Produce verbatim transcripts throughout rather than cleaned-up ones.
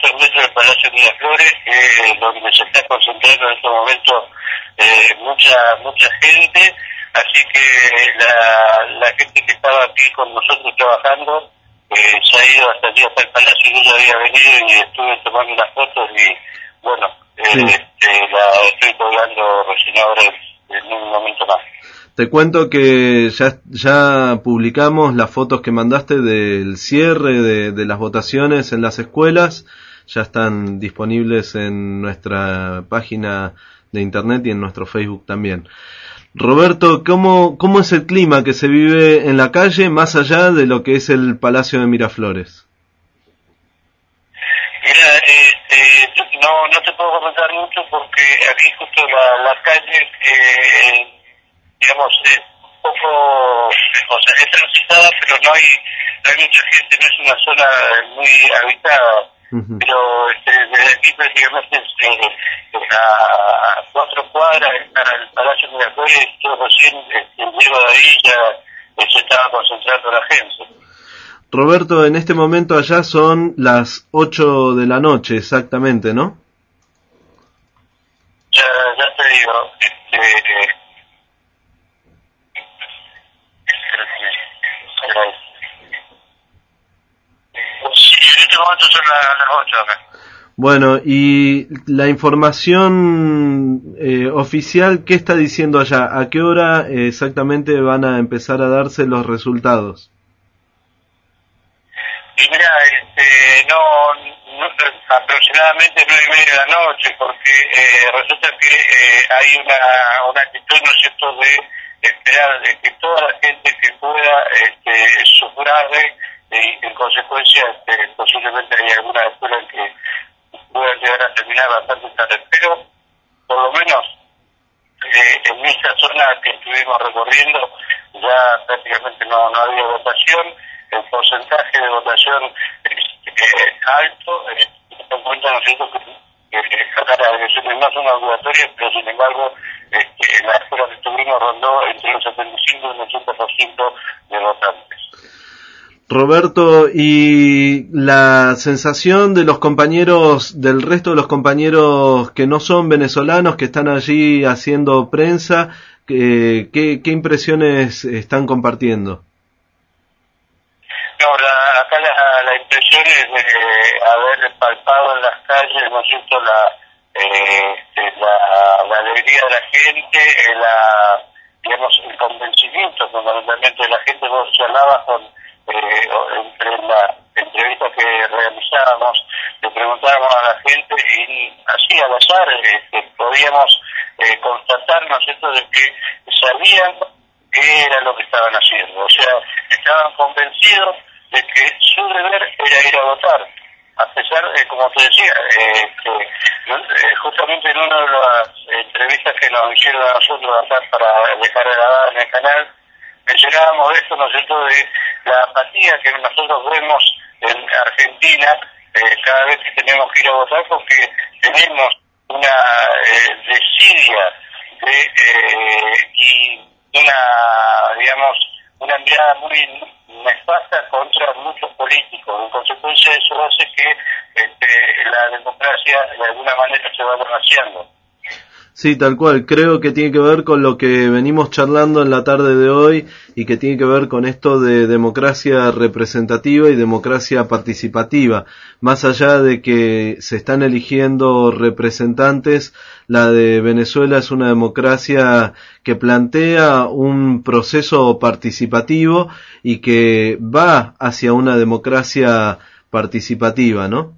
quinientos metros del Palacio Miraflores, eh, donde se está concentrando en este momento eh, mucha mucha gente, así que la, la gente que estaba aquí con nosotros trabajando eh, se ha ido hasta allí, hasta el Palacio. Yo ya había venido y estuve tomando unas fotos y bueno, eh, sí. este, la estoy colgando recién ahora en un momento más. Te cuento que ya ya publicamos las fotos que mandaste del cierre de, de las votaciones en las escuelas, ya están disponibles en nuestra página de internet y en nuestro Facebook también. Roberto, ¿cómo, cómo es el clima que se vive en la calle más allá de lo que es el Palacio de Miraflores? Mira, este, no, no te puedo comentar mucho porque aquí justo la, la calle, eh, digamos, es un poco, o sea, es transitada, pero no hay, no hay mucha gente, no es una zona muy habitada. Uh-huh. Pero este, desde aquí prácticamente eh, a cuatro cuadras está el Palacio Miraflores y todo recién este, llego de ahí ya eh, se estaba concentrando la gente. Roberto, en este momento allá son las ocho de la noche exactamente, ¿no? Ya, ya te digo, este... Sí, en este momento son las, las ocho acá. Bueno, y la información eh, oficial, ¿qué está diciendo allá? ¿A qué hora eh, exactamente van a empezar a darse los resultados? Y mira, este, no, no, aproximadamente nueve y media de la noche, porque eh, resulta que eh, hay una, una actitud, ¿no es cierto?, de esperar de que toda la gente que pueda este, sufrague y en consecuencia este, posiblemente hay alguna escuela que pueda llegar a terminar bastante tarde, pero por lo menos eh, en esta zona que estuvimos recorriendo ya prácticamente no, no había votación. El porcentaje de votación es eh, alto, eh, en cuenta nosotros que, que acá las elecciones no son obligatorias, pero sin embargo este, en la escuela que estuvimos rondó entre los setenta y cinco y el ochenta por ciento de votantes. Roberto, y la sensación de los compañeros, del resto de los compañeros que no son venezolanos, que están allí haciendo prensa, ¿qué, qué, qué impresiones están compartiendo? No, la, acá la, la impresión es de haber palpado en las calles, ¿no es cierto?, la, eh, la, la alegría de la gente, eh, la, digamos, el convencimiento fundamentalmente de la gente. Vos charlabas con, eh, entre las entrevistas que realizábamos, le preguntábamos a la gente y así al azar este, podíamos eh, constatar, ¿no es cierto?, de que sabían qué era lo que estaban haciendo, o sea, estaban convencidos de que su deber era ir a votar, a pesar, eh, como te decía, eh, que, eh, justamente en una de las entrevistas que nos hicieron a nosotros acá para dejar grabada en el canal, mencionábamos esto, ¿no es cierto?, de la apatía que nosotros vemos en Argentina eh, cada vez que tenemos que ir a votar, porque tenemos una eh, desidia de, eh, y una, digamos, una mirada muy nefasta contra muchos políticos. En consecuencia, eso hace que este, la democracia de alguna manera se vaya vaciando. Sí, tal cual. Creo que tiene que ver con lo que venimos charlando en la tarde de hoy y que tiene que ver con esto de democracia representativa y democracia participativa. Más allá de que se están eligiendo representantes, la de Venezuela es una democracia que plantea un proceso participativo y que va hacia una democracia participativa, ¿no?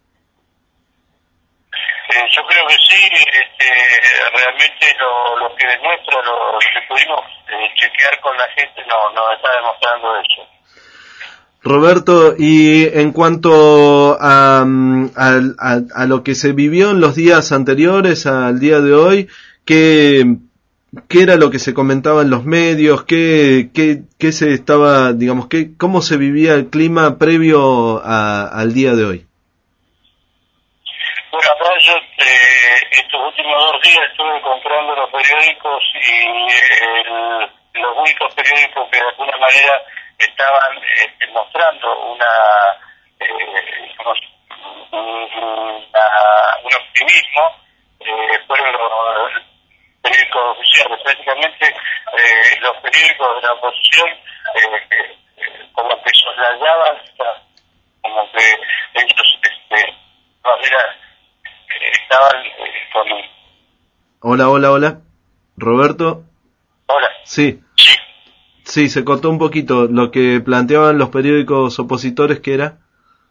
Eh, yo creo que sí, este, realmente lo, lo que demuestra, lo que pudimos eh, chequear con la gente, no, nos está demostrando eso. Roberto, y en cuanto a, a, a, a lo que se vivió en los días anteriores al día de hoy, ¿qué, qué era lo que se comentaba en los medios? ¿Qué, qué, qué se estaba, digamos, qué, cómo se vivía el clima previo a, al día de hoy? Bueno, acá yo eh, estos últimos dos días estuve comprando los periódicos y el, los únicos periódicos que de alguna manera estaban eh, mostrando una, eh, digamos, un, una, un optimismo, eh, fueron los periódicos oficiales. Prácticamente eh, los periódicos de la oposición eh, eh, como que soslayaban, como que ellos este, manera, eh, estaban eh, con... Hola, hola, hola. Roberto. Hola. Sí. Sí. Sí, se cortó un poquito. Lo que planteaban los periódicos opositores, ¿qué era?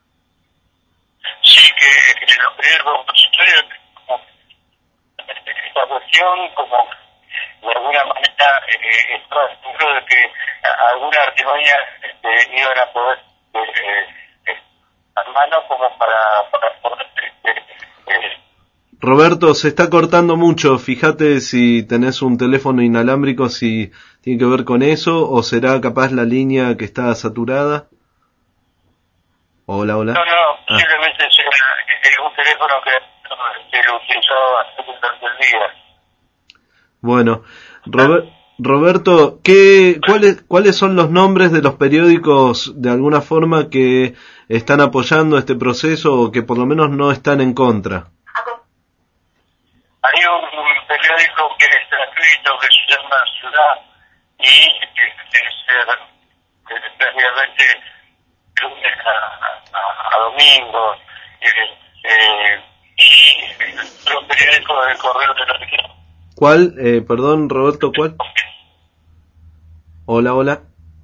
Sí, que, que los periódicos opositores, como esta cuestión, como de alguna manera eh, estaba seguro de que alguna artimaña este, iban a poder eh, eh, a mano como para, para poder eh, eh, Roberto, se está cortando mucho. Fíjate si tenés un teléfono inalámbrico, si tiene que ver con eso, o será capaz la línea que está saturada. Hola, hola. No, no, posiblemente ah. sea eh, un teléfono que, que lo utilizaba bastante durante el día. Bueno, Robert, Roberto, ¿qué, cuáles, ¿cuáles son los nombres de los periódicos de alguna forma que están apoyando este proceso o que por lo menos no están en contra? Hay un, un periódico que es gratuito que se llama Ciudad y que es prácticamente lunes a, a, a domingo eh, eh, y los periódicos del Correo de la Región. ¿Cuál? Eh, perdón, Roberto, ¿cuál? Hola, hola.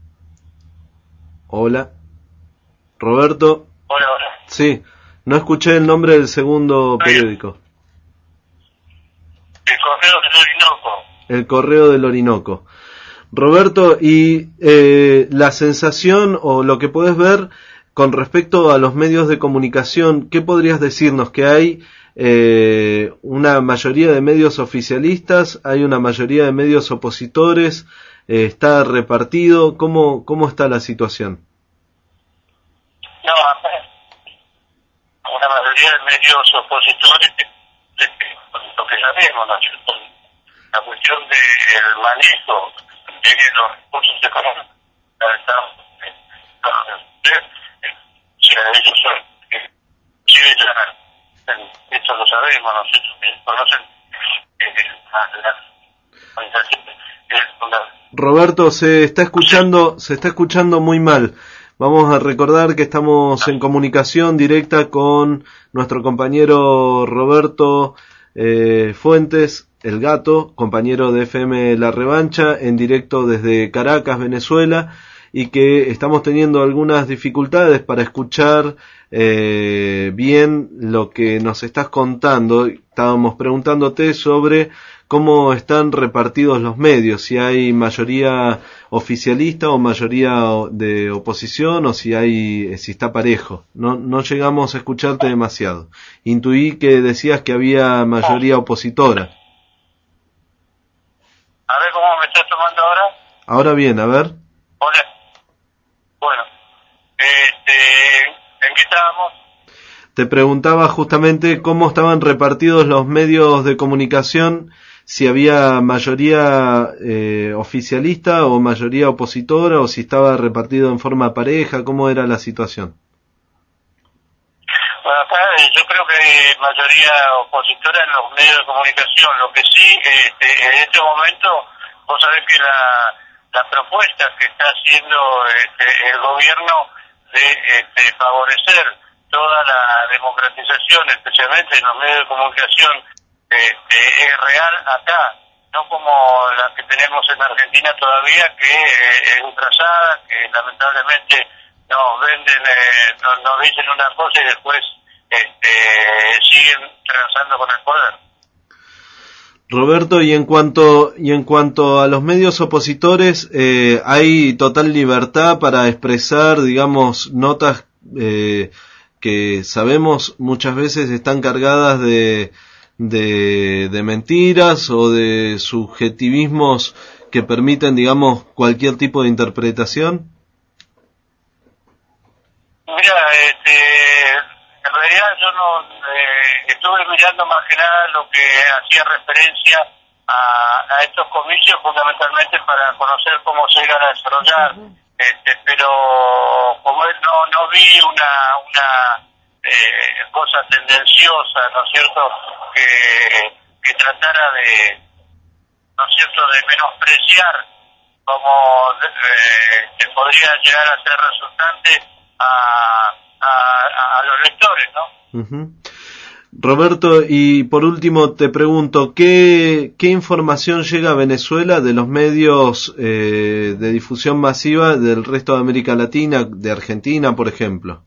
Hola. Roberto. Hola, hola. Sí, no escuché el nombre del segundo periódico. El Correo del Orinoco. El Correo del Orinoco. Roberto, y eh, la sensación o lo que puedes ver con respecto a los medios de comunicación, ¿qué podrías decirnos? ¿Que hay eh, una mayoría de medios oficialistas, hay una mayoría de medios opositores, eh, está repartido? ¿Cómo, cómo está la situación? No, una mayoría de medios opositores, lo que sabemos, ¿no? La cuestión del manejo de los recursos económicos, si ellos son, si ya, esto lo sabemos, nosotros que conocen las organizaciones. Roberto, se está escuchando, se está escuchando muy mal. Vamos a recordar que estamos en comunicación directa con nuestro compañero Roberto eh, Fuentes, el Gato, compañero de F M La Revancha, en directo desde Caracas, Venezuela, y que estamos teniendo algunas dificultades para escuchar eh, bien lo que nos estás contando. Estábamos preguntándote sobre cómo están repartidos los medios, si hay mayoría oficialista o mayoría de oposición, o si hay, si está parejo. No, no llegamos a escucharte demasiado. Intuí que decías que había mayoría opositora. A ver cómo me estás tomando ahora. Ahora bien, a ver. Hola. Bueno, este, ¿en qué estábamos? Te preguntaba justamente cómo estaban repartidos los medios de comunicación, si había mayoría eh, oficialista o mayoría opositora, o si estaba repartido en forma pareja, ¿cómo era la situación? Bueno, acá yo creo que hay mayoría opositora en los medios de comunicación. Lo que sí, este, en este momento, vos sabés que la, la propuesta que está haciendo este, el gobierno de este, favorecer toda la democratización, especialmente en los medios de comunicación, este, es real acá, no como la que tenemos en Argentina todavía, que eh, es ultrasada, que lamentablemente nos venden, eh, nos, nos dicen una cosa y después este, siguen transando con el poder. Roberto, y en cuanto y en cuanto a los medios opositores, eh, ¿hay total libertad para expresar, digamos, notas eh, que sabemos muchas veces están cargadas de, de, de mentiras o de subjetivismos que permiten, digamos, cualquier tipo de interpretación? Mira, este, en realidad yo no eh, estuve mirando más que nada lo que hacía referencia a, a estos comicios, fundamentalmente para conocer cómo se iban a desarrollar. Uh-huh. Este, pero como no no vi una una eh, cosa tendenciosa, ¿no es cierto?, que, que tratara de, ¿no es cierto?, de menospreciar como eh, que podría llegar a ser resultante a, a, a los lectores, ¿no? Uh-huh. Roberto, y por último te pregunto, ¿qué, qué información llega a Venezuela de los medios eh, de difusión masiva del resto de América Latina, de Argentina, por ejemplo?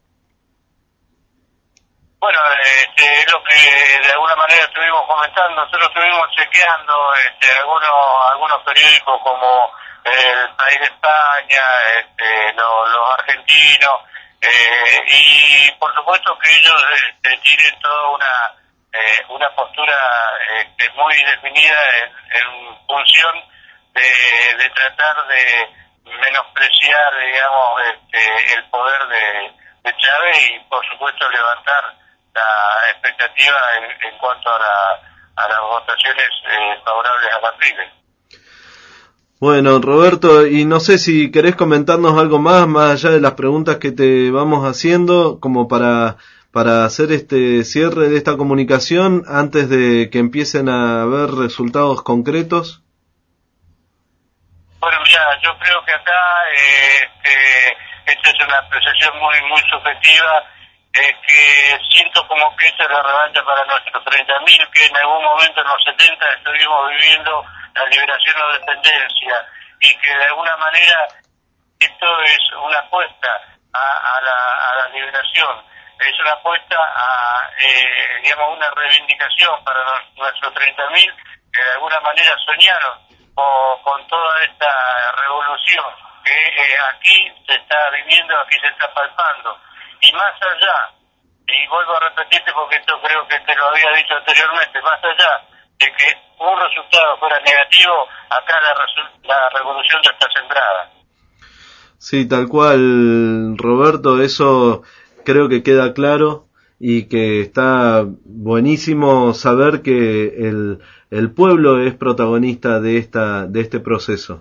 Bueno, este, es lo que de alguna manera estuvimos comentando, nosotros estuvimos chequeando este, algunos algunos periódicos como El País de España, este, los, los argentinos, eh, y por supuesto que ellos este, tienen toda una eh, una postura este, muy definida en, en función de, de tratar de menospreciar, digamos, este, el poder de, de Chávez y por supuesto levantar la expectativa en, en cuanto a, la, a las votaciones eh, favorables a Capriles. Bueno, Roberto, y no sé si querés comentarnos algo más, más allá de las preguntas que te vamos haciendo, como para, para hacer este cierre de esta comunicación antes de que empiecen a haber resultados concretos. Bueno, mira, yo creo que acá eh, este, esta es una apreciación muy, muy subjetiva, eh, que siento como que esta es la revancha para nuestros treinta mil, que en algún momento en los setenta estuvimos viviendo la liberación o dependencia, y que de alguna manera esto es una apuesta a, a, la, a la liberación, es una apuesta a, eh, digamos, una reivindicación para los, nuestros treinta mil que de alguna manera soñaron con, con toda esta revolución que eh, aquí se está viviendo, aquí se está palpando, y más allá, y vuelvo a repetirte porque esto creo que te lo había dicho anteriormente, más allá de que un resultado fuera negativo, acá la, la revolución ya está sembrada. Sí, tal cual, Roberto, eso creo que queda claro y que está buenísimo saber que el, el pueblo es protagonista de esta de este proceso.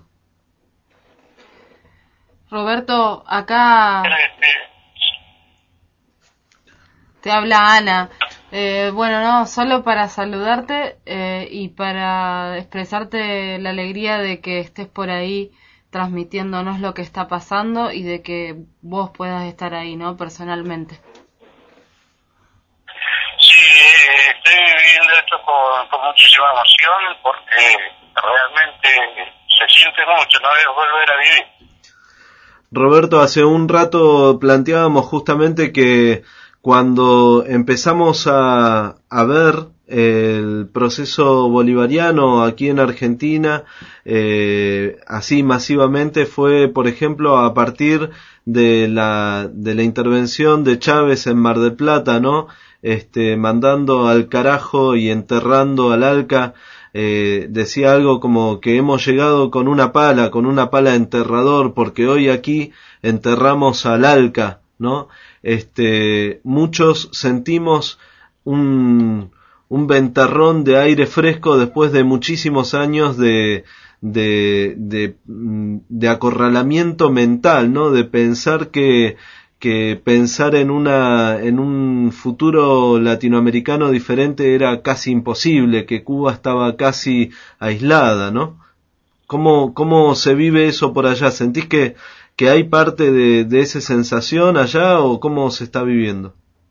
Roberto, acá te habla Ana. Eh, bueno, no, solo para saludarte eh, y para expresarte la alegría de que estés por ahí transmitiéndonos lo que está pasando y de que vos puedas estar ahí, ¿no? Personalmente. Sí, eh, estoy viviendo esto con, con muchísima emoción porque realmente se siente mucho, no es volver a vivir. Roberto, hace un rato planteábamos justamente que cuando empezamos a, a ver el proceso bolivariano aquí en Argentina, eh, así masivamente, fue, por ejemplo, a partir de la, de la intervención de Chávez en Mar del Plata, ¿no? Este, mandando al carajo y enterrando al Alca. Eh, decía algo como que hemos llegado con una pala, con una pala de enterrador, porque hoy aquí enterramos al Alca, ¿no? Este, muchos sentimos un, un ventarrón de aire fresco después de muchísimos años de, de, de, de acorralamiento mental, ¿no? De pensar que, que pensar en una, en un futuro latinoamericano diferente era casi imposible, que Cuba estaba casi aislada, ¿no? ¿Cómo, cómo se vive eso por allá? ¿Sentís que, que hay parte de, de esa sensación allá o cómo se está viviendo?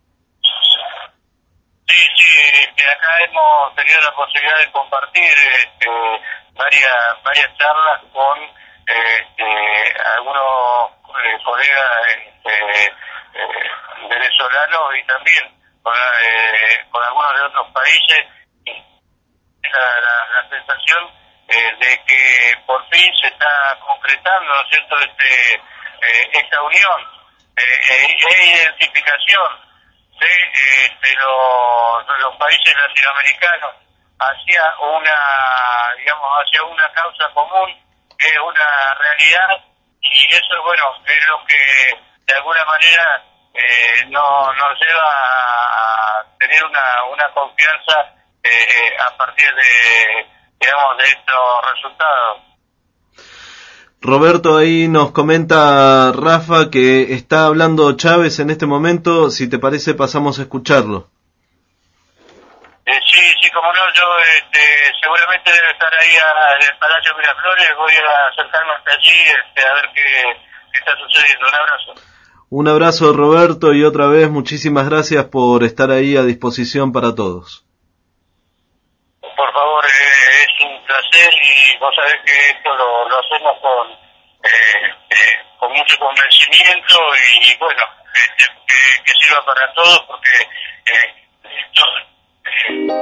Sí, sí, este, acá hemos tenido la posibilidad de compartir este, varias varias charlas con este, algunos eh, colegas este, eh, venezolanos y también con, eh, con algunos de otros países. La, la, la sensación eh, de que por fin se está concretando, ¿no es cierto?, este, eh, esta unión eh, e identificación de, eh, de, los, de los países latinoamericanos hacia una, digamos, hacia una causa común, que es una realidad, y eso, bueno, es lo que de alguna manera eh, no, nos lleva a tener una, una confianza eh, a partir de, digamos, de estos resultados. Roberto, ahí nos comenta Rafa que está hablando Chávez en este momento. Si te parece, pasamos a escucharlo. Eh, sí, sí, como no, yo este, seguramente debe estar ahí a, en el Palacio Miraflores. Voy a acercarme hasta allí este, a ver qué, qué está sucediendo. Un abrazo. Un abrazo, Roberto, y otra vez muchísimas gracias por estar ahí a disposición para todos. Por favor, eh, es un placer y vos sabés que esto lo, lo hacemos con eh, eh, con mucho convencimiento y, y bueno, este, que, que sirva para todos porque eh, esto,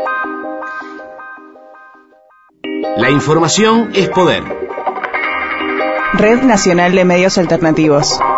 eh. La información es poder. Red Nacional de Medios Alternativos.